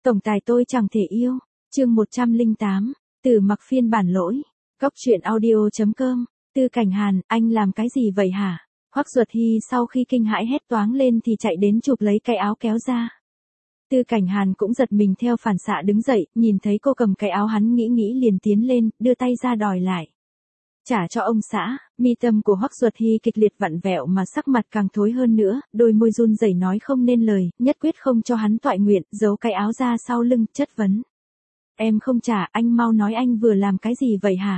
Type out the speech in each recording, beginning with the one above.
Tổng tài tôi chẳng thể yêu. Chương 108. Từ mặc phiên bản lỗi. Góc truyện audio.com. Tư Cảnh Hàn, anh làm cái gì vậy hả? Hoắc Duật Hy sau khi kinh hãi hét toáng lên thì chạy đến chụp lấy cái áo kéo ra. Tư Cảnh Hàn cũng giật mình theo phản xạ đứng dậy, nhìn thấy cô cầm cái áo hắn nghĩ liền tiến lên, đưa tay ra đòi lại. Trả cho ông xã. Mi tâm của Hoắc Duật Hy kịch liệt vặn vẹo mà sắc mặt càng thối hơn nữa, đôi môi run rẩy nói không nên lời, nhất quyết không cho hắn toại nguyện, giấu cái áo ra sau lưng, chất vấn. Em không trả, anh mau nói anh vừa làm cái gì vậy hả?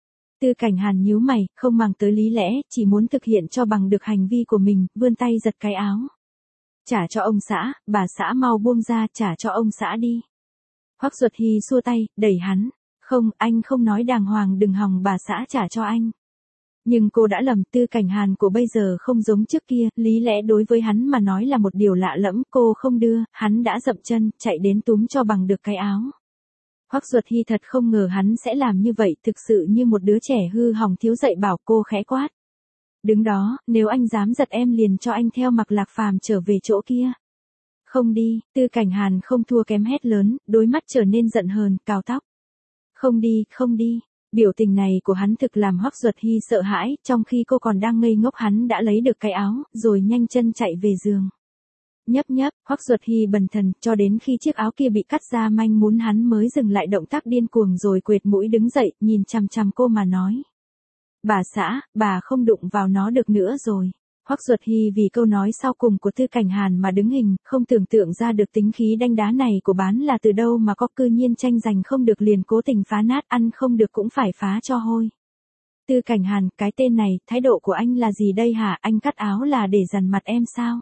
Tư Cảnh Hàn nhíu mày, không màng tới lý lẽ, chỉ muốn thực hiện cho bằng được hành vi của mình, vươn tay giật cái áo. Trả cho ông xã, bà xã mau buông ra, trả cho ông xã đi. Hoắc Duật Hy xua tay, đẩy hắn. Không, anh không nói đàng hoàng, đừng hòng bà xã trả cho anh. Nhưng cô đã lầm, Tư Cảnh Hàn của bây giờ không giống trước kia, lý lẽ đối với hắn mà nói là một điều lạ lẫm, cô không đưa, hắn đã dậm chân, chạy đến túm cho bằng được cái áo. Hoắc Duật Hy thật không ngờ hắn sẽ làm như vậy, thực sự như một đứa trẻ hư hỏng thiếu dạy bảo, cô khẽ quát. Đứng đó, nếu anh dám giật em liền cho anh theo Mặc Lạc Phàm trở về chỗ kia. Không đi, Tư Cảnh Hàn không thua kém hét lớn, đôi mắt trở nên giận hờn, cào tóc. Không đi, không đi. Biểu tình này của hắn thực làm Hoắc Duật Hy sợ hãi, trong khi cô còn đang ngây ngốc hắn đã lấy được cái áo, rồi nhanh chân chạy về giường. Nhấp nhấp, Hoắc Duật Hy bần thần, cho đến khi chiếc áo kia bị cắt ra manh mún hắn mới dừng lại động tác điên cuồng rồi quệt mũi đứng dậy, nhìn chằm chằm cô mà nói. Bà xã, bà không đụng vào nó được nữa rồi. Hoắc Duật Hy vì câu nói sau cùng của Tư Cảnh Hàn mà đứng hình, không tưởng tượng ra được tính khí đanh đá này của bán là từ đâu mà có, cư nhiên tranh giành không được liền cố tình phá nát, ăn không được cũng phải phá cho hôi. Tư Cảnh Hàn, cái tên này, thái độ của anh là gì đây hả, anh cắt áo là để dằn mặt em sao?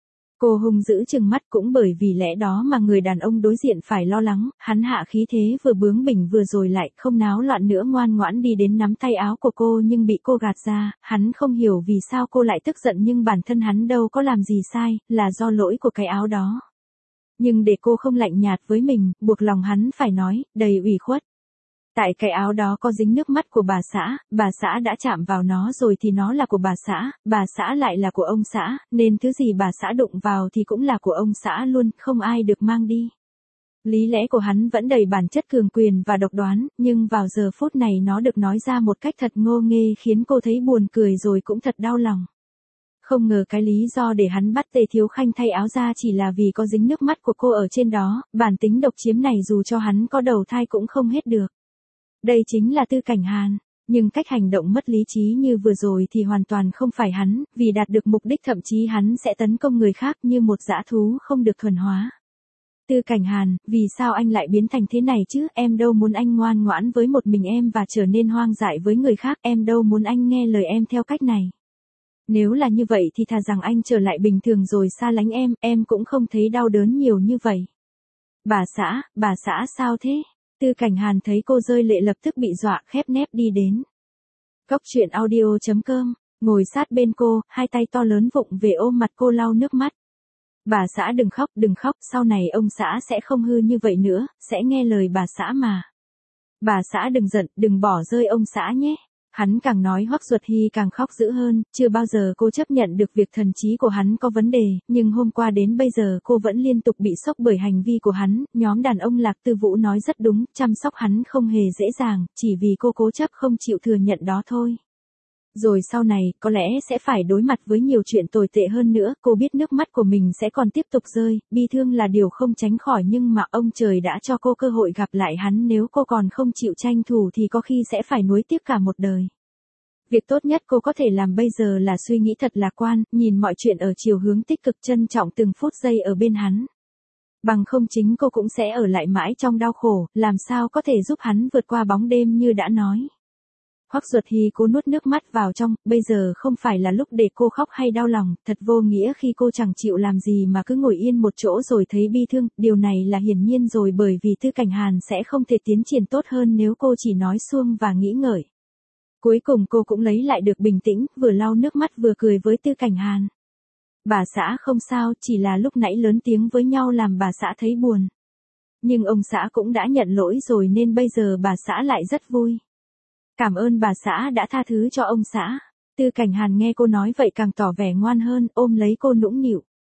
Cô hung dữ trừng mắt, cũng bởi vì lẽ đó mà người đàn ông đối diện phải lo lắng, hắn hạ khí thế vừa bướng bỉnh vừa rồi lại không náo loạn nữa, ngoan ngoãn đi đến nắm tay áo của cô nhưng bị cô gạt ra, hắn không hiểu vì sao cô lại tức giận nhưng bản thân hắn đâu có làm gì sai, là do lỗi của cái áo đó. Nhưng để cô không lạnh nhạt với mình, buộc lòng hắn phải nói, đầy ủy khuất. Tại cái áo đó có dính nước mắt của bà xã đã chạm vào nó rồi thì nó là của bà xã lại là của ông xã, nên thứ gì bà xã đụng vào thì cũng là của ông xã luôn, không ai được mang đi. Lý lẽ của hắn vẫn đầy bản chất cường quyền và độc đoán, nhưng vào giờ phút này nó được nói ra một cách thật ngô nghê khiến cô thấy buồn cười rồi cũng thật đau lòng. Không ngờ cái lý do để hắn bắt Tề Thiếu Khanh thay áo ra chỉ là vì có dính nước mắt của cô ở trên đó, bản tính độc chiếm này dù cho hắn có đầu thai cũng không hết được. Đây chính là Tư Cảnh Hàn, nhưng cách hành động mất lý trí như vừa rồi thì hoàn toàn không phải hắn, vì đạt được mục đích thậm chí hắn sẽ tấn công người khác như một dã thú không được thuần hóa. Tư Cảnh Hàn, vì sao anh lại biến thành thế này chứ, em đâu muốn anh ngoan ngoãn với một mình em và trở nên hoang dại với người khác, em đâu muốn anh nghe lời em theo cách này. Nếu là như vậy thì thà rằng anh trở lại bình thường rồi xa lánh em cũng không thấy đau đớn nhiều như vậy. Bà xã sao thế? Tư Cảnh Hàn thấy cô rơi lệ lập tức bị dọa khép nép đi đến. Góc truyện audio.com, ngồi sát bên cô, hai tay to lớn vụng về ôm mặt cô lau nước mắt. Bà xã đừng khóc, sau này ông xã sẽ không hư như vậy nữa, sẽ nghe lời bà xã mà. Bà xã đừng giận, đừng bỏ rơi ông xã nhé. Hắn càng nói Hoắc Duật Hy càng khóc dữ hơn, chưa bao giờ cô chấp nhận được việc thần trí của hắn có vấn đề, nhưng hôm qua đến bây giờ cô vẫn liên tục bị sốc bởi hành vi của hắn, nhóm đàn ông Lạc Tư Vũ nói rất đúng, chăm sóc hắn không hề dễ dàng, chỉ vì cô cố chấp không chịu thừa nhận đó thôi. Rồi sau này, có lẽ sẽ phải đối mặt với nhiều chuyện tồi tệ hơn nữa, cô biết nước mắt của mình sẽ còn tiếp tục rơi, bi thương là điều không tránh khỏi nhưng mà ông trời đã cho cô cơ hội gặp lại hắn, nếu cô còn không chịu tranh thủ thì có khi sẽ phải nuối tiếc cả một đời. Việc tốt nhất cô có thể làm bây giờ là suy nghĩ thật lạc quan, nhìn mọi chuyện ở chiều hướng tích cực, trân trọng từng phút giây ở bên hắn. Bằng không chính cô cũng sẽ ở lại mãi trong đau khổ, làm sao có thể giúp hắn vượt qua bóng đêm như đã nói. Hoắc Duật Hy cố nuốt nước mắt vào trong, bây giờ không phải là lúc để cô khóc hay đau lòng, thật vô nghĩa khi cô chẳng chịu làm gì mà cứ ngồi yên một chỗ rồi thấy bi thương, điều này là hiển nhiên rồi bởi vì Tư Cảnh Hàn sẽ không thể tiến triển tốt hơn nếu cô chỉ nói suông và nghĩ ngợi. Cuối cùng cô cũng lấy lại được bình tĩnh, vừa lau nước mắt vừa cười với Tư Cảnh Hàn. Bà xã không sao, chỉ là lúc nãy lớn tiếng với nhau làm bà xã thấy buồn. Nhưng ông xã cũng đã nhận lỗi rồi nên bây giờ bà xã lại rất vui. Cảm ơn bà xã đã tha thứ cho ông xã. Tư Cảnh Hàn nghe cô nói vậy càng tỏ vẻ ngoan hơn, ôm lấy cô nũng nịu.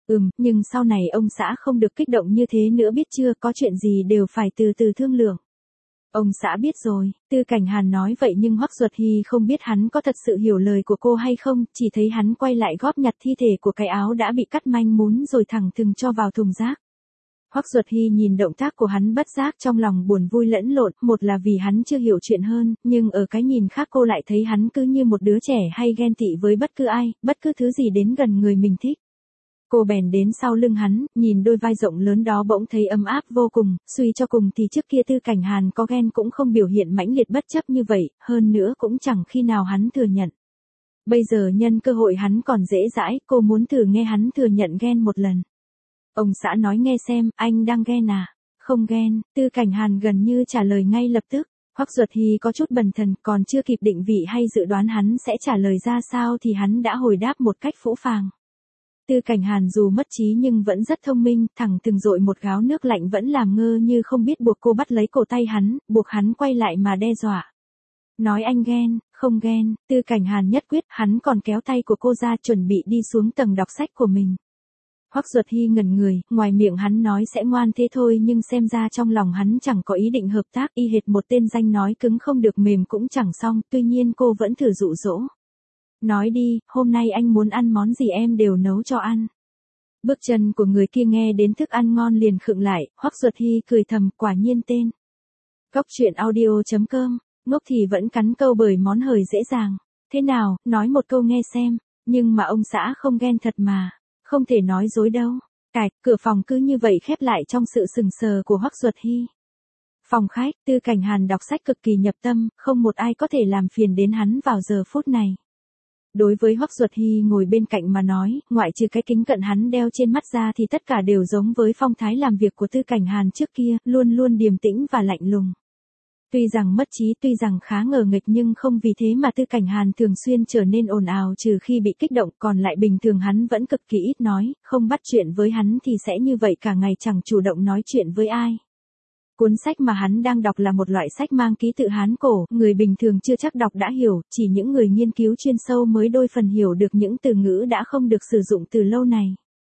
Nhưng sau này ông xã không được kích động như thế nữa biết chưa, có chuyện gì đều phải từ từ thương lượng. Ông xã biết rồi, Tư Cảnh Hàn nói vậy nhưng Hoắc Duật Hy không biết hắn có thật sự hiểu lời của cô hay không, chỉ thấy hắn quay lại góp nhặt thi thể của cái áo đã bị cắt manh mún rồi thẳng thừng cho vào thùng rác. Hoắc Duật Hy nhìn động tác của hắn bất giác trong lòng buồn vui lẫn lộn, một là vì hắn chưa hiểu chuyện hơn, nhưng ở cái nhìn khác cô lại thấy hắn cứ như một đứa trẻ hay ghen tị với bất cứ ai, bất cứ thứ gì đến gần người mình thích. Cô bèn đến sau lưng hắn, nhìn đôi vai rộng lớn đó bỗng thấy ấm áp vô cùng, suy cho cùng thì trước kia Tư Cảnh Hàn có ghen cũng không biểu hiện mãnh liệt bất chấp như vậy, hơn nữa cũng chẳng khi nào hắn thừa nhận. Bây giờ nhân cơ hội hắn còn dễ dãi, cô muốn thử nghe hắn thừa nhận ghen một lần. Ông xã nói nghe xem, anh đang ghen à? Không ghen, Tư Cảnh Hàn gần như trả lời ngay lập tức. Hoắc Duật Hy có chút bần thần, còn chưa kịp định vị hay dự đoán hắn sẽ trả lời ra sao thì hắn đã hồi đáp một cách phũ phàng. Tư Cảnh Hàn dù mất trí nhưng vẫn rất thông minh, thẳng từng dội một gáo nước lạnh vẫn làm ngơ như không biết buộc cô bắt lấy cổ tay hắn, buộc hắn quay lại mà đe dọa. Nói anh ghen, không ghen, Tư Cảnh Hàn nhất quyết, hắn còn kéo tay của cô ra chuẩn bị đi xuống tầng đọc sách của mình. Hoắc Duật Hy ngẩn người, ngoài miệng hắn nói sẽ ngoan thế thôi nhưng xem ra trong lòng hắn chẳng có ý định hợp tác, y hệt một tên danh nói cứng không được mềm cũng chẳng xong, tuy nhiên cô vẫn thử dụ dỗ. Nói đi, hôm nay anh muốn ăn món gì em đều nấu cho ăn. Bước chân của người kia nghe đến thức ăn ngon liền khựng lại, Hoắc Duật Hy cười thầm, quả nhiên tên. Cóc truyện audio.com, ngốc thì vẫn cắn câu bởi món hời dễ dàng. Thế nào, nói một câu nghe xem, nhưng mà ông xã không ghen thật mà, không thể nói dối đâu. Cạch, cửa phòng cứ như vậy khép lại trong sự sừng sờ của Hoắc Duật Hy. Phòng khách, Tư Cảnh Hàn đọc sách cực kỳ nhập tâm, không một ai có thể làm phiền đến hắn vào giờ phút này. Đối với Hoắc Duật Hy ngồi bên cạnh mà nói, ngoại trừ cái kính cận hắn đeo trên mắt ra thì tất cả đều giống với phong thái làm việc của Tư Cảnh Hàn trước kia, luôn luôn điềm tĩnh và lạnh lùng. Tuy rằng mất trí, tuy rằng khá ngờ nghịch nhưng không vì thế mà Tư Cảnh Hàn thường xuyên trở nên ồn ào trừ khi bị kích động, còn lại bình thường hắn vẫn cực kỳ ít nói, không bắt chuyện với hắn thì sẽ như vậy cả ngày chẳng chủ động nói chuyện với ai. Cuốn sách mà hắn đang đọc là một loại sách mang ký tự Hán cổ, người bình thường chưa chắc đọc đã hiểu, chỉ những người nghiên cứu chuyên sâu mới đôi phần hiểu được những từ ngữ đã không được sử dụng từ lâu này.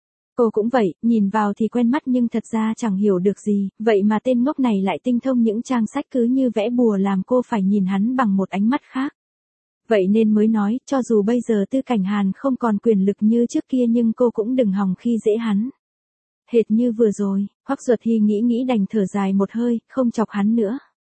Cô cũng vậy, nhìn vào thì quen mắt nhưng thật ra chẳng hiểu được gì, vậy mà tên ngốc này lại tinh thông những trang sách cứ như vẽ bùa làm cô phải nhìn hắn bằng một ánh mắt khác. Vậy nên mới nói, cho dù bây giờ Tư Cảnh Hàn không còn quyền lực như trước kia nhưng cô cũng đừng hòng khi dễ hắn. Hệt như vừa rồi, Hoắc Duật Hy nghĩ đành thở dài một hơi, không chọc hắn nữa.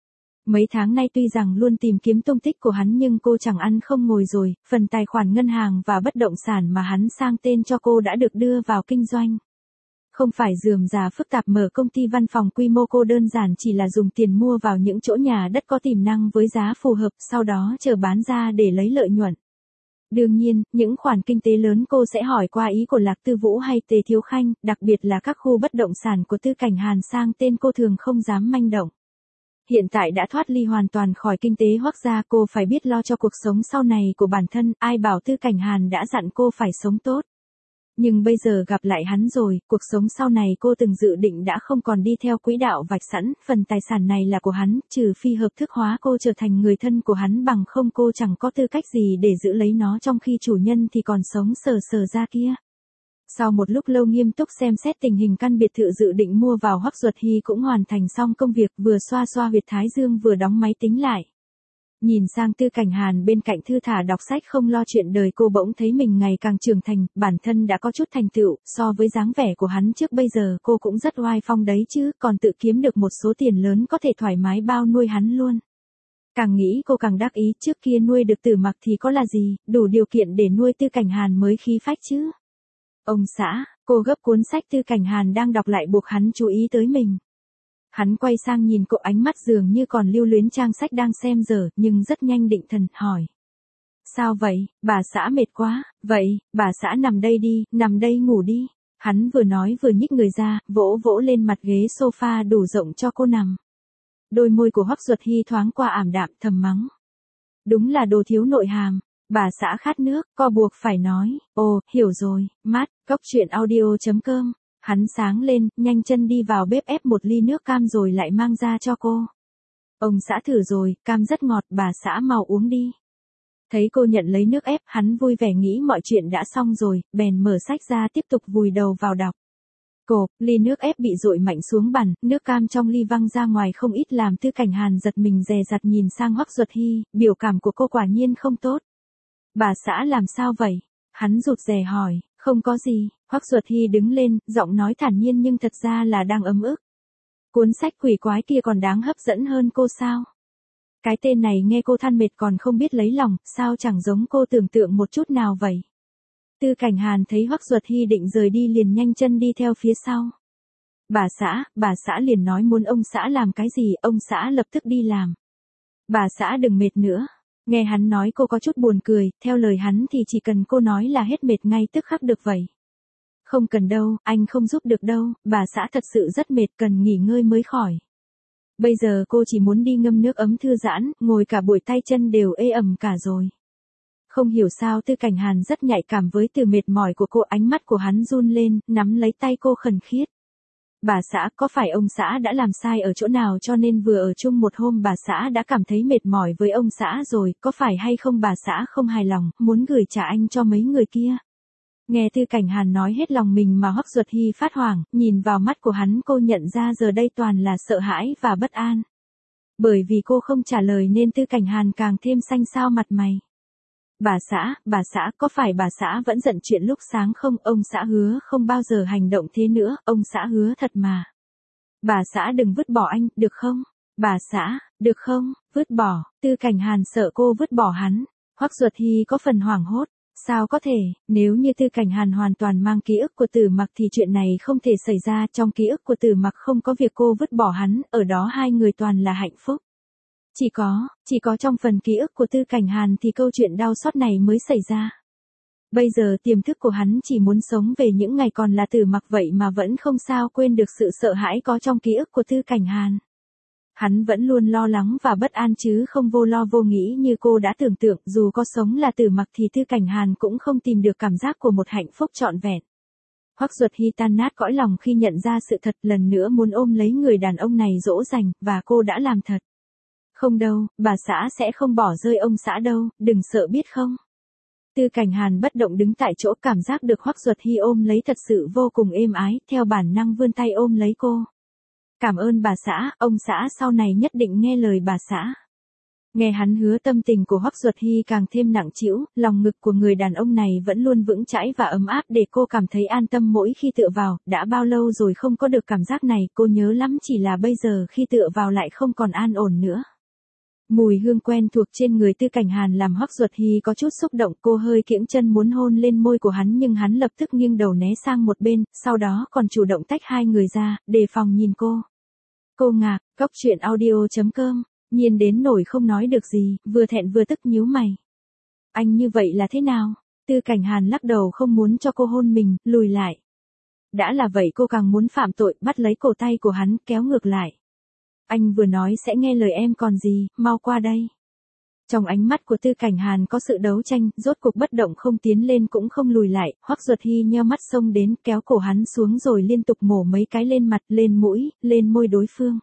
Mấy tháng nay tuy rằng luôn tìm kiếm tung tích của hắn nhưng cô chẳng ăn không ngồi rồi, phần tài khoản ngân hàng và bất động sản mà hắn sang tên cho cô đã được đưa vào kinh doanh. Không phải rườm rà phức tạp mở công ty văn phòng quy mô, cô đơn giản chỉ là dùng tiền mua vào những chỗ nhà đất có tiềm năng với giá phù hợp, sau đó chờ bán ra để lấy lợi nhuận. Đương nhiên, những khoản kinh tế lớn cô sẽ hỏi qua ý của Lạc Tư Vũ hay Tề Thiếu Khanh, đặc biệt là các khu bất động sản của Tư Cảnh Hàn sang tên cô thường không dám manh động. Hiện tại đã thoát ly hoàn toàn khỏi kinh tế Hoắc gia, cô phải biết lo cho cuộc sống sau này của bản thân, ai bảo Tư Cảnh Hàn đã dặn cô phải sống tốt. Nhưng bây giờ gặp lại hắn rồi, cuộc sống sau này cô từng dự định đã không còn đi theo quỹ đạo vạch sẵn, phần tài sản này là của hắn, trừ phi hợp thức hóa cô trở thành người thân của hắn, bằng không cô chẳng có tư cách gì để giữ lấy nó trong khi chủ nhân thì còn sống sờ sờ ra kia. Sau một lúc lâu nghiêm túc xem xét tình hình căn biệt thự dự định mua vào, Hoắc Duật Hy cũng hoàn thành xong công việc, vừa xoa xoa huyệt thái dương vừa đóng máy tính lại. Nhìn sang Tư Cảnh Hàn bên cạnh thư thả đọc sách không lo chuyện đời, cô bỗng thấy mình ngày càng trưởng thành, bản thân đã có chút thành tựu, so với dáng vẻ của hắn trước bây giờ cô cũng rất oai phong đấy chứ, còn tự kiếm được một số tiền lớn có thể thoải mái bao nuôi hắn luôn. Càng nghĩ cô càng đắc ý, trước kia nuôi được Tử Mặc thì có là gì, đủ điều kiện để nuôi Tư Cảnh Hàn mới khí phách chứ. Ông xã, cô gấp cuốn sách Tư Cảnh Hàn đang đọc lại buộc hắn chú ý tới mình. Hắn quay sang nhìn cô, ánh mắt dường như còn lưu luyến trang sách đang xem dở, nhưng rất nhanh định thần, hỏi. Sao vậy, bà xã mệt quá, vậy, bà xã nằm đây đi, nằm đây ngủ đi. Hắn vừa nói vừa nhích người ra, vỗ vỗ lên mặt ghế sofa đủ rộng cho cô nằm. Đôi môi của Hoắc Duật Hy thoáng qua ảm đạm, thầm mắng. Đúng là đồ thiếu nội hàm. Bà xã khát nước, co buộc phải nói. Ồ, hiểu rồi, mát, cóc truyện audio.com. Hắn sáng lên, nhanh chân đi vào bếp ép một ly nước cam rồi lại mang ra cho cô. Ông xã thử rồi, cam rất ngọt, bà xã mau uống đi. Thấy cô nhận lấy nước ép, hắn vui vẻ nghĩ mọi chuyện đã xong rồi, bèn mở sách ra tiếp tục vùi đầu vào đọc. Cộp, ly nước ép bị dội mạnh xuống bàn, nước cam trong ly văng ra ngoài không ít làm Tư Cảnh Hàn giật mình dè dặt nhìn sang Hoắc Duật Hy, biểu cảm của cô quả nhiên không tốt. Bà xã làm sao vậy? Hắn rụt rè hỏi, không có gì, Hoắc Duật Hy đứng lên, giọng nói thản nhiên nhưng thật ra là đang ấm ức. Cuốn sách quỷ quái kia còn đáng hấp dẫn hơn cô sao? Cái tên này nghe cô than mệt còn không biết lấy lòng, sao chẳng giống cô tưởng tượng một chút nào vậy? Tư Cảnh Hàn thấy Hoắc Duật Hy định rời đi liền nhanh chân đi theo phía sau. Bà xã liền nói muốn ông xã làm cái gì, ông xã lập tức đi làm. Bà xã đừng mệt nữa. Nghe hắn nói cô có chút buồn cười, theo lời hắn thì chỉ cần cô nói là hết mệt ngay tức khắc được vậy. Không cần đâu, anh không giúp được đâu, bà xã thật sự rất mệt cần nghỉ ngơi mới khỏi. Bây giờ cô chỉ muốn đi ngâm nước ấm thư giãn, ngồi cả buổi tay chân đều ê ẩm cả rồi. Không hiểu sao Tư Cảnh Hàn rất nhạy cảm với từ mệt mỏi của cô, ánh mắt của hắn run lên, nắm lấy tay cô khẩn khiết. Bà xã, có phải ông xã đã làm sai ở chỗ nào cho nên vừa ở chung một hôm bà xã đã cảm thấy mệt mỏi với ông xã rồi, có phải hay không bà xã không hài lòng, muốn gửi trả anh cho mấy người kia? Nghe Tư Cảnh Hàn nói hết lòng mình mà Hoắc Duật Hy phát hoảng, nhìn vào mắt của hắn cô nhận ra giờ đây toàn là sợ hãi và bất an. Bởi vì cô không trả lời nên Tư Cảnh Hàn càng thêm xanh xao mặt mày. Bà xã, có phải bà xã vẫn giận chuyện lúc sáng không? Ông xã hứa không bao giờ hành động thế nữa, ông xã hứa thật mà. Bà xã đừng vứt bỏ anh, được không? Bà xã, được không? Vứt bỏ, Tư Cảnh Hàn sợ cô vứt bỏ hắn. Hoắc Duật Hy có phần hoảng hốt. Sao có thể, nếu như Tư Cảnh Hàn hoàn toàn mang ký ức của Tử Mặc thì chuyện này không thể xảy ra, trong ký ức của Tử Mặc không có việc cô vứt bỏ hắn, ở đó hai người toàn là hạnh phúc. Chỉ có trong phần ký ức của Tư Cảnh Hàn thì câu chuyện đau xót này mới xảy ra. Bây giờ tiềm thức của hắn chỉ muốn sống về những ngày còn là Tử Mặc vậy mà vẫn không sao quên được sự sợ hãi có trong ký ức của Tư Cảnh Hàn. Hắn vẫn luôn lo lắng và bất an chứ không vô lo vô nghĩ như cô đã tưởng tượng, dù có sống là Tử Mặc thì Tư Cảnh Hàn cũng không tìm được cảm giác của một hạnh phúc trọn vẹn. Hoắc Duật Hy tan nát cõi lòng khi nhận ra sự thật, lần nữa muốn ôm lấy người đàn ông này dỗ dành, và cô đã làm thật. Không đâu, bà xã sẽ không bỏ rơi ông xã đâu, đừng sợ biết không. Tư Cảnh Hàn bất động đứng tại chỗ, cảm giác được Hoắc Duật Hy ôm lấy thật sự vô cùng êm ái, theo bản năng vươn tay ôm lấy cô. Cảm ơn bà xã, ông xã sau này nhất định nghe lời bà xã. Nghe hắn hứa tâm tình của Hoắc Duật Hy càng thêm nặng trĩu, lòng ngực của người đàn ông này vẫn luôn vững chãi và ấm áp để cô cảm thấy an tâm mỗi khi tựa vào, đã bao lâu rồi không có được cảm giác này, cô nhớ lắm, chỉ là bây giờ khi tựa vào lại không còn an ổn nữa. Mùi hương quen thuộc trên người Tư Cảnh Hàn làm Hoắc Duật Hy có chút xúc động, cô hơi kiễng chân muốn hôn lên môi của hắn nhưng hắn lập tức nghiêng đầu né sang một bên, sau đó còn chủ động tách hai người ra, đề phòng nhìn cô. Cô ngạc, Cóc Truyện Audio.com, nhiên đến nổi không nói được gì, vừa thẹn vừa tức nhíu mày. Anh như vậy là thế nào? Tư Cảnh Hàn lắc đầu không muốn cho cô hôn mình, lùi lại. Đã là vậy cô càng muốn phạm tội, bắt lấy cổ tay của hắn, kéo ngược lại. Anh vừa nói sẽ nghe lời em còn gì, mau qua đây. Trong ánh mắt của Tư Cảnh Hàn có sự đấu tranh, rốt cuộc bất động không tiến lên cũng không lùi lại, Hoắc Duật Hy nheo mắt xông đến, kéo cổ hắn xuống rồi liên tục mổ mấy cái lên mặt, lên mũi, lên môi đối phương.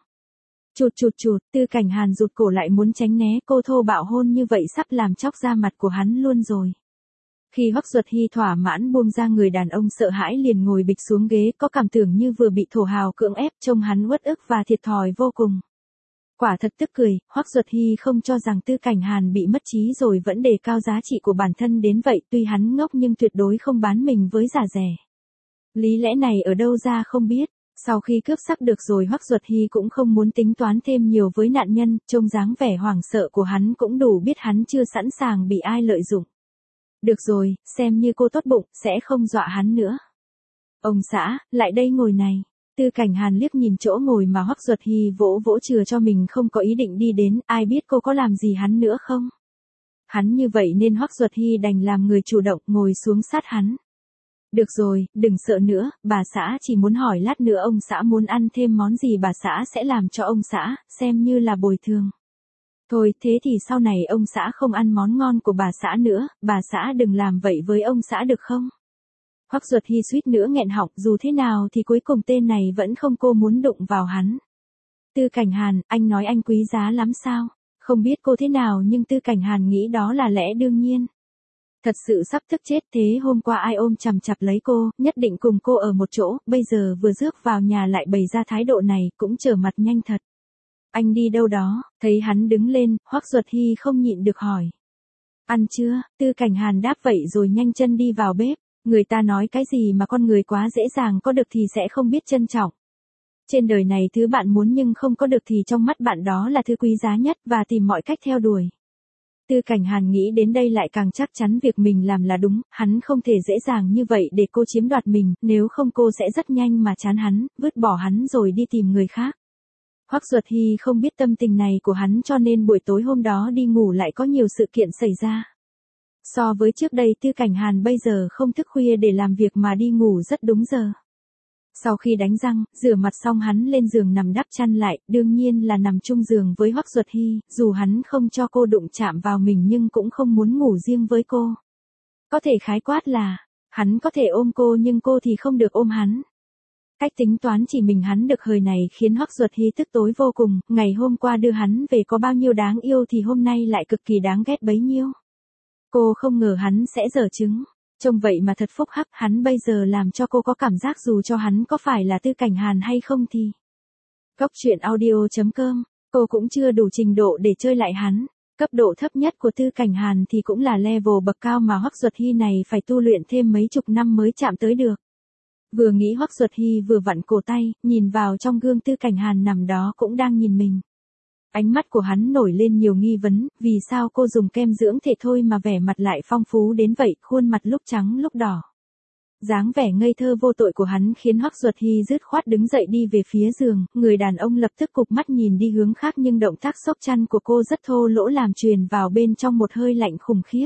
Chụt, Tư Cảnh Hàn rụt cổ lại muốn tránh né, cô thô bạo hôn như vậy sắp làm chóc da mặt của hắn luôn rồi. Khi Hoắc Duật Hy thỏa mãn buông ra, người đàn ông sợ hãi liền ngồi bịch xuống ghế, có cảm tưởng như vừa bị thổ hào cưỡng ép, trông hắn uất ức và thiệt thòi vô cùng. Quả thật tức cười, Hoắc Duật Hy không cho rằng Tư Cảnh Hàn bị mất trí rồi vẫn đề cao giá trị của bản thân đến vậy, tuy hắn ngốc nhưng tuyệt đối không bán mình với giá rẻ. Lý lẽ này ở đâu ra không biết. Sau khi cướp sắc được rồi, Hoắc Duật Hy cũng không muốn tính toán thêm nhiều với nạn nhân, trông dáng vẻ hoảng sợ của hắn cũng đủ biết hắn chưa sẵn sàng bị ai lợi dụng. Được rồi, xem như cô tốt bụng, sẽ không dọa hắn nữa. Ông xã, lại đây ngồi này. Tư Cảnh Hàn liếc nhìn chỗ ngồi mà Hoắc Duật Hy vỗ vỗ chừa cho mình, không có ý định đi đến, ai biết cô có làm gì hắn nữa không? Hắn như vậy nên Hoắc Duật Hy đành làm người chủ động ngồi xuống sát hắn. Được rồi, đừng sợ nữa, bà xã chỉ muốn hỏi lát nữa ông xã muốn ăn thêm món gì bà xã sẽ làm cho ông xã, xem như là bồi thường. Thôi, thế thì sau này ông xã không ăn món ngon của bà xã nữa, bà xã đừng làm vậy với ông xã được không? Hoắc Duật Hy suýt nữa nghẹn họng, dù thế nào thì cuối cùng tên này vẫn không cô muốn đụng vào hắn. Tư Cảnh Hàn, anh nói anh quý giá lắm sao? Không biết cô thế nào nhưng Tư Cảnh Hàn nghĩ đó là lẽ đương nhiên. Thật sự sắp tức chết thế hôm qua ai ôm chằm chặp lấy cô, nhất định cùng cô ở một chỗ, bây giờ vừa rước vào nhà lại bày ra thái độ này, cũng trở mặt nhanh thật. Anh đi đâu đó, thấy hắn đứng lên, Hoắc Duật Hy không nhịn được hỏi. Ăn chưa, Tư Cảnh Hàn đáp vậy rồi nhanh chân đi vào bếp, người ta nói cái gì mà con người quá dễ dàng có được thì sẽ không biết trân trọng. Trên đời này thứ bạn muốn nhưng không có được thì trong mắt bạn đó là thứ quý giá nhất và tìm mọi cách theo đuổi. Tư Cảnh Hàn nghĩ đến đây lại càng chắc chắn việc mình làm là đúng, hắn không thể dễ dàng như vậy để cô chiếm đoạt mình, nếu không cô sẽ rất nhanh mà chán hắn, vứt bỏ hắn rồi đi tìm người khác. Hoắc Duật Hy không biết tâm tình này của hắn cho nên buổi tối hôm đó đi ngủ lại có nhiều sự kiện xảy ra. So với trước đây Tư Cảnh Hàn bây giờ không thức khuya để làm việc mà đi ngủ rất đúng giờ. Sau khi đánh răng, rửa mặt xong hắn lên giường nằm đắp chăn lại, đương nhiên là nằm chung giường với Hoắc Duật Hy, dù hắn không cho cô đụng chạm vào mình nhưng cũng không muốn ngủ riêng với cô. Có thể khái quát là, hắn có thể ôm cô nhưng cô thì không được ôm hắn. Cách tính toán chỉ mình hắn được hời này khiến Hoắc Duật Hy tức tối vô cùng, ngày hôm qua đưa hắn về có bao nhiêu đáng yêu thì hôm nay lại cực kỳ đáng ghét bấy nhiêu. Cô không ngờ hắn sẽ giở trứng. Trông vậy mà thật phúc hắc, hắn bây giờ làm cho cô có cảm giác dù cho hắn có phải là Tư Cảnh Hàn hay không thì. Góc truyện audio.com, cô cũng chưa đủ trình độ để chơi lại hắn. Cấp độ thấp nhất của Tư Cảnh Hàn thì cũng là level bậc cao mà Hoắc Duật Hy này phải tu luyện thêm mấy chục năm mới chạm tới được. Vừa nghĩ Hoắc Duật Hy vừa vặn cổ tay, nhìn vào trong gương Tư Cảnh Hàn nằm đó cũng đang nhìn mình. Ánh mắt của hắn nổi lên nhiều nghi vấn, vì sao cô dùng kem dưỡng thể thôi mà vẻ mặt lại phong phú đến vậy, khuôn mặt lúc trắng lúc đỏ. Dáng vẻ ngây thơ vô tội của hắn khiến Hoắc Duật Hy dứt khoát đứng dậy đi về phía giường, người đàn ông lập tức cụp mắt nhìn đi hướng khác nhưng động tác xốc chăn của cô rất thô lỗ làm truyền vào bên trong một hơi lạnh khủng khiếp.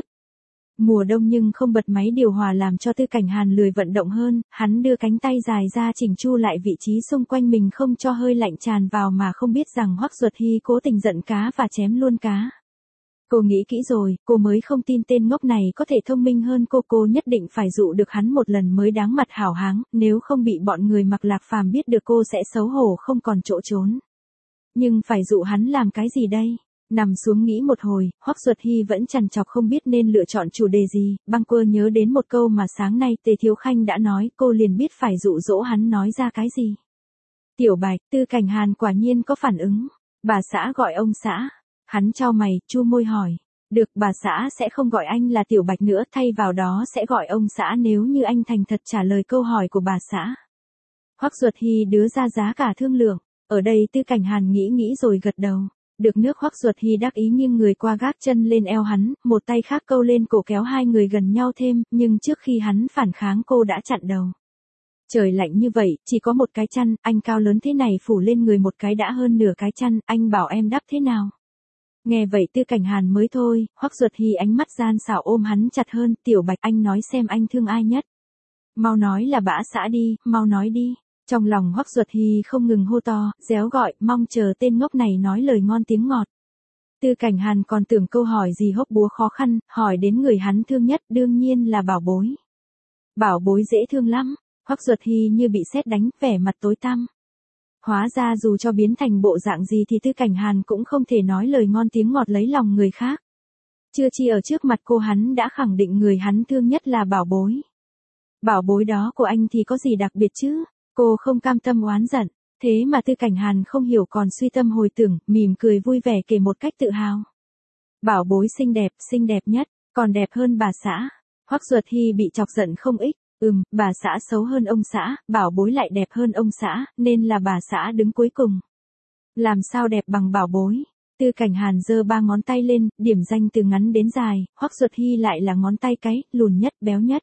Mùa đông nhưng không bật máy điều hòa làm cho Tư Cảnh Hàn lười vận động hơn, hắn đưa cánh tay dài ra chỉnh chu lại vị trí xung quanh mình không cho hơi lạnh tràn vào mà không biết rằng Hoắc Duật Hy cố tình giận cá và chém luôn cá. Cô nghĩ kỹ rồi, cô mới không tin tên ngốc này có thể thông minh hơn cô nhất định phải dụ được hắn một lần mới đáng mặt hảo háng, nếu không bị bọn người Mặc Lạc Phàm biết được cô sẽ xấu hổ không còn chỗ trốn. Nhưng phải dụ hắn làm cái gì đây? Nằm xuống nghĩ một hồi, Hoắc Duật Hy vẫn trằn trọc không biết nên lựa chọn chủ đề gì, băng quơ nhớ đến một câu mà sáng nay Tề Thiếu Khanh đã nói, cô liền biết phải dụ dỗ hắn nói ra cái gì. Tiểu Bạch, Tư Cảnh Hàn quả nhiên có phản ứng. Bà xã gọi ông xã. Hắn chau mày, chu môi hỏi. Được, bà xã sẽ không gọi anh là Tiểu Bạch nữa, thay vào đó sẽ gọi ông xã nếu như anh thành thật trả lời câu hỏi của bà xã. Hoắc Duật Hy đưa ra giá cả thương lượng. Ở đây Tư Cảnh Hàn nghĩ rồi gật đầu. Được nước Hoắc Duật Hy đắc ý nghiêng người qua gác chân lên eo hắn, một tay khác câu lên cổ kéo hai người gần nhau thêm, nhưng trước khi hắn phản kháng cô đã chặn đầu. Trời lạnh như vậy, chỉ có một cái chăn, anh cao lớn thế này phủ lên người một cái đã hơn nửa cái chăn, anh bảo em đắp thế nào? Nghe vậy Tư Cảnh Hàn mới thôi, Hoắc Duật Hy ánh mắt gian xảo ôm hắn chặt hơn, Tiểu Bạch anh nói xem anh thương ai nhất. Mau nói là bã xã đi, mau nói đi. Trong lòng Hoắc Duật Hy không ngừng hô to, réo gọi, mong chờ tên ngốc này nói lời ngon tiếng ngọt. Tư Cảnh Hàn còn tưởng câu hỏi gì hốc búa khó khăn, hỏi đến người hắn thương nhất đương nhiên là Bảo Bối. Bảo Bối dễ thương lắm, Hoắc Duật Hy như bị sét đánh, vẻ mặt tối tăm. Hóa ra dù cho biến thành bộ dạng gì thì Tư Cảnh Hàn cũng không thể nói lời ngon tiếng ngọt lấy lòng người khác. Chưa chi ở trước mặt cô hắn đã khẳng định người hắn thương nhất là Bảo Bối. Bảo Bối đó của anh thì có gì đặc biệt chứ? Cô không cam tâm oán giận, thế mà Tư Cảnh Hàn không hiểu còn suy tâm hồi tưởng, mỉm cười vui vẻ kể một cách tự hào. Bảo Bối xinh đẹp nhất, còn đẹp hơn bà xã. Hoắc Duật Hy bị chọc giận không ít, bà xã xấu hơn ông xã, Bảo Bối lại đẹp hơn ông xã, nên là bà xã đứng cuối cùng. Làm sao đẹp bằng Bảo Bối? Tư Cảnh Hàn giơ ba ngón tay lên, điểm danh từ ngắn đến dài, Hoắc Duật Hy lại là ngón tay cái, lùn nhất, béo nhất.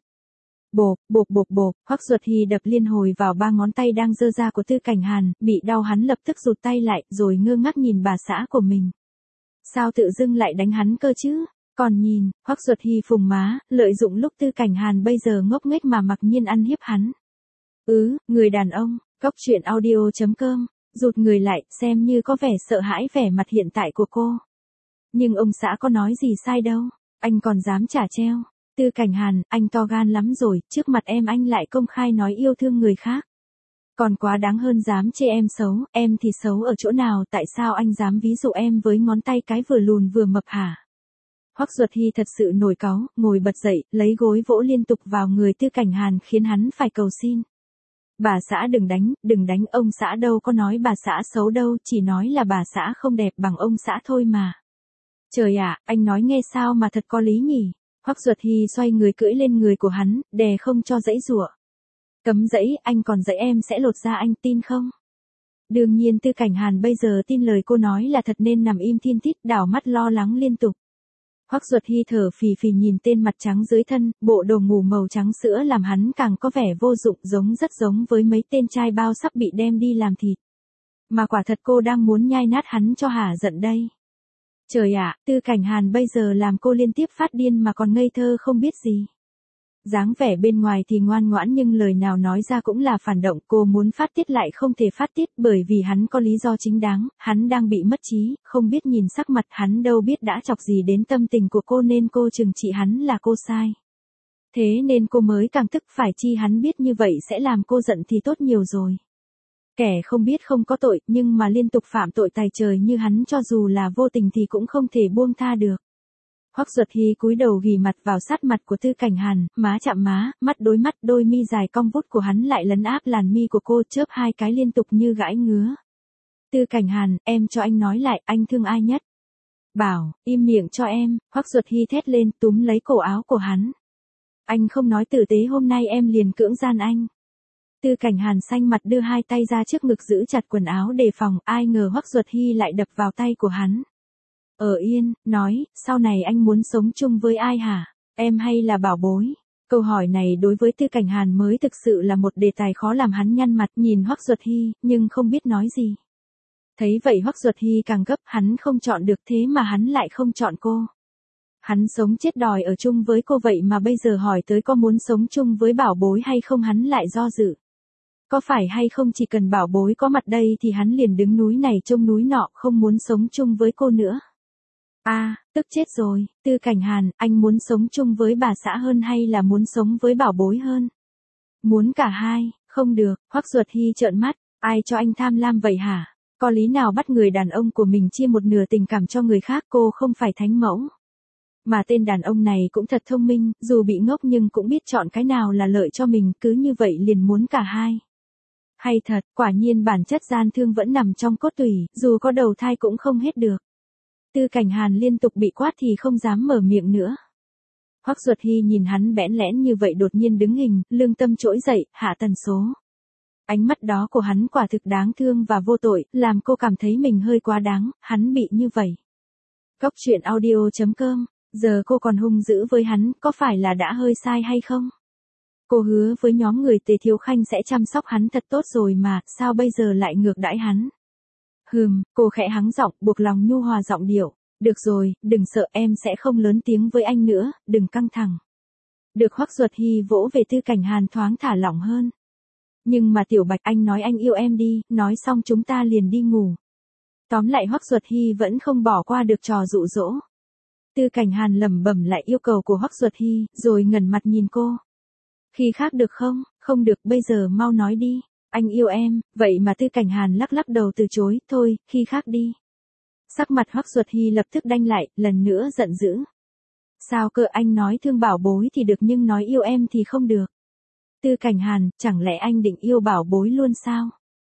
Bộp, Hoắc Duật Hy đập liên hồi vào ba ngón tay đang giơ ra của Tư Cảnh Hàn, bị đau hắn lập tức rụt tay lại, rồi ngơ ngác nhìn bà xã của mình. Sao tự dưng lại đánh hắn cơ chứ? Còn nhìn, Hoắc Duật Hy phùng má, lợi dụng lúc Tư Cảnh Hàn bây giờ ngốc nghếch mà mặc nhiên ăn hiếp hắn. Người đàn ông, góc truyện audio.com, rụt người lại, xem như có vẻ sợ hãi vẻ mặt hiện tại của cô. Nhưng ông xã có nói gì sai đâu, anh còn dám trả treo. Tư Cảnh Hàn, anh to gan lắm rồi, trước mặt em anh lại công khai nói yêu thương người khác. Còn quá đáng hơn dám chê em xấu, em thì xấu ở chỗ nào, tại sao anh dám ví dụ em với ngón tay cái vừa lùn vừa mập hả? Hoắc Duật Hy thật sự nổi cáu, ngồi bật dậy, lấy gối vỗ liên tục vào người Tư Cảnh Hàn khiến hắn phải cầu xin. Bà xã đừng đánh, ông xã đâu có nói bà xã xấu đâu, chỉ nói là bà xã không đẹp bằng ông xã thôi mà. Trời ạ, anh nói nghe sao mà thật có lý nhỉ? Hoắc Duật Hy xoay người cưỡi lên người của hắn, đè không cho dãy giụa. Cấm dãy, anh còn dãy em sẽ lột da anh tin không? Đương nhiên Tư Cảnh Hàn bây giờ tin lời cô nói là thật nên nằm im thin thít, đảo mắt lo lắng liên tục. Hoắc Duật Hy thở phì phì nhìn tên mặt trắng dưới thân, bộ đồ ngủ màu trắng sữa làm hắn càng có vẻ vô dụng, rất giống với mấy tên trai bao sắp bị đem đi làm thịt. Mà quả thật cô đang muốn nhai nát hắn cho hả giận đây. Trời ạ, Tư Cảnh Hàn bây giờ làm cô liên tiếp phát điên mà còn ngây thơ không biết gì. Dáng vẻ bên ngoài thì ngoan ngoãn nhưng lời nào nói ra cũng là phản động, cô muốn phát tiết lại không thể phát tiết bởi vì hắn có lý do chính đáng, hắn đang bị mất trí, không biết nhìn sắc mặt, hắn đâu biết đã chọc gì đến tâm tình của cô nên cô trừng trị hắn là cô sai. Thế nên cô mới càng tức, phải chi hắn biết như vậy sẽ làm cô giận thì tốt nhiều rồi. Kẻ không biết không có tội nhưng mà liên tục phạm tội tày trời như hắn cho dù là vô tình thì cũng không thể buông tha được. Hoắc Duật Hy cúi đầu ghì mặt vào sát mặt của Tư Cảnh Hàn, má chạm má, mắt đối mắt, đôi mi dài cong vút của hắn lại lấn áp làn mi của cô, chớp hai cái liên tục như gãi ngứa. Tư Cảnh Hàn, em cho anh nói lại, anh thương ai nhất? Bảo, im miệng cho em, Hoắc Duật Hy thét lên, túm lấy cổ áo của hắn. Anh không nói tử tế hôm nay em liền cưỡng gian anh. Tư Cảnh Hàn xanh mặt đưa hai tay ra trước ngực giữ chặt quần áo đề phòng, ai ngờ Hoắc Duật Hy lại đập vào tay của hắn. Yên, nói, sau này anh muốn sống chung với ai hả? Em hay là Bảo Bối? Câu hỏi này đối với Tư Cảnh Hàn mới thực sự là một đề tài khó làm hắn nhăn mặt nhìn Hoắc Duật Hy, nhưng không biết nói gì. Thấy vậy Hoắc Duật Hy càng gấp, hắn không chọn được thế mà hắn lại không chọn cô. Hắn sống chết đòi ở chung với cô vậy mà bây giờ hỏi tới có muốn sống chung với Bảo Bối hay không hắn lại do dự. Có phải hay không chỉ cần Bảo Bối có mặt đây thì hắn liền đứng núi này trông núi nọ không muốn sống chung với cô nữa. Tức chết rồi, Tư Cảnh Hàn, anh muốn sống chung với bà xã hơn hay là muốn sống với Bảo Bối hơn? Muốn cả hai, không được, Hoắc Duật Hy trợn mắt, ai cho anh tham lam vậy hả? Có lý nào bắt người đàn ông của mình chia một nửa tình cảm cho người khác, cô không phải thánh mẫu. Mà tên đàn ông này cũng thật thông minh, dù bị ngốc nhưng cũng biết chọn cái nào là lợi cho mình, cứ như vậy liền muốn cả hai. Hay thật, quả nhiên bản chất gian thương vẫn nằm trong cốt tủy, dù có đầu thai cũng không hết được. Tư Cảnh Hàn liên tục bị quát thì không dám mở miệng nữa. Hoắc Duật Hy nhìn hắn bẽn lẽn như vậy đột nhiên đứng hình, lương tâm trỗi dậy, hạ tần số. Ánh mắt đó của hắn quả thực đáng thương và vô tội, làm cô cảm thấy mình hơi quá đáng, hắn bị như vậy. Cốc truyện audio.com, giờ cô còn hung dữ với hắn, có phải là đã hơi sai hay không? Cô hứa với nhóm người Tề Thiếu Khanh sẽ chăm sóc hắn thật tốt rồi mà, sao bây giờ lại ngược đãi hắn? Cô khẽ hắng giọng, buộc lòng nhu hòa giọng điệu. Được rồi, đừng sợ, em sẽ không lớn tiếng với anh nữa, đừng căng thẳng. Được. Hoắc Duật Hy vỗ về Tư Cảnh Hàn thoáng thả lỏng hơn. Nhưng mà Tiểu Bạch, anh nói anh yêu em đi, nói xong chúng ta liền đi ngủ. Tóm lại Hoắc Duật Hy vẫn không bỏ qua được trò dụ dỗ. Tư Cảnh Hàn lẩm bẩm lại yêu cầu của Hoắc Duật Hy, rồi ngẩng mặt nhìn cô. Khi khác được không? Không được, bây giờ mau nói đi. Anh yêu em, vậy mà Tư Cảnh Hàn lắc lắc đầu từ chối, thôi, khi khác đi. Sắc mặt Hoắc Duật Hy lập tức đanh lại, lần nữa giận dữ. Sao cơ, anh nói thương Bảo Bối thì được nhưng nói yêu em thì không được. Tư Cảnh Hàn, chẳng lẽ anh định yêu Bảo Bối luôn sao?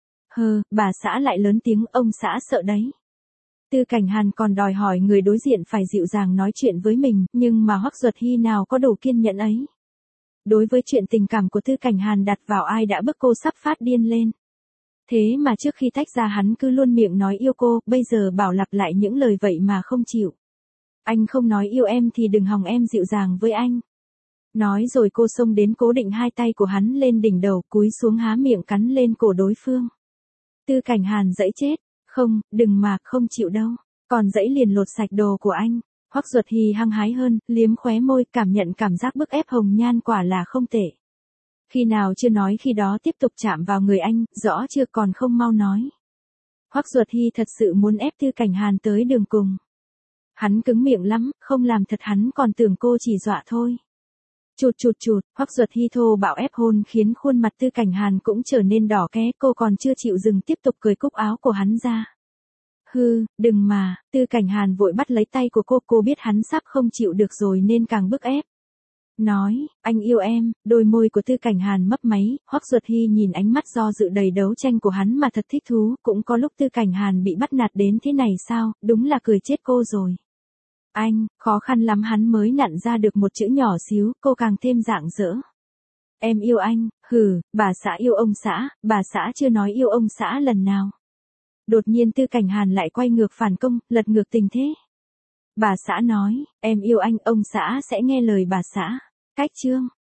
Bà xã lại lớn tiếng, ông xã sợ đấy. Tư Cảnh Hàn còn đòi hỏi người đối diện phải dịu dàng nói chuyện với mình, nhưng mà Hoắc Duật Hy nào có đủ kiên nhẫn ấy. Đối với chuyện tình cảm của Tư Cảnh Hàn đặt vào ai đã bức cô sắp phát điên lên. Thế mà trước khi tách ra hắn cứ luôn miệng nói yêu cô, bây giờ bảo lặp lại những lời vậy mà không chịu. Anh không nói yêu em thì đừng hòng em dịu dàng với anh. Nói rồi cô xông đến cố định hai tay của hắn lên đỉnh đầu, cúi xuống há miệng cắn lên cổ đối phương. Tư Cảnh Hàn dãy chết, không, đừng mà, không chịu đâu, còn dãy liền lột sạch đồ của anh. Hoắc Duật Hy hăng hái hơn, liếm khóe môi, cảm nhận cảm giác bức ép hồng nhan quả là không tệ. Khi nào chưa nói khi đó tiếp tục chạm vào người anh, rõ chưa, còn không mau nói. Hoắc Duật Hy thật sự muốn ép Tư Cảnh Hàn tới đường cùng. Hắn cứng miệng lắm, không làm thật hắn còn tưởng cô chỉ dọa thôi. Chụt, Hoắc Duật Hy thô bạo ép hôn khiến khuôn mặt Tư Cảnh Hàn cũng trở nên đỏ ké, cô còn chưa chịu dừng tiếp tục cởi cúc áo của hắn ra. Hư, đừng mà, Tư Cảnh Hàn vội bắt lấy tay của cô biết hắn sắp không chịu được rồi nên càng bức ép. Nói, anh yêu em, đôi môi của Tư Cảnh Hàn mấp máy, Hoắc Duật Hy nhìn ánh mắt do dự đầy đấu tranh của hắn mà thật thích thú, cũng có lúc Tư Cảnh Hàn bị bắt nạt đến thế này sao, đúng là cười chết cô rồi. Anh, khó khăn lắm hắn mới nặn ra được một chữ nhỏ xíu, cô càng thêm rạng rỡ. Em yêu anh, bà xã yêu ông xã, bà xã chưa nói yêu ông xã lần nào. Đột nhiên Tư Cảnh Hàn lại quay ngược phản công, lật ngược tình thế. Bà xã nói, em yêu anh, ông xã sẽ nghe lời bà xã. Cách chương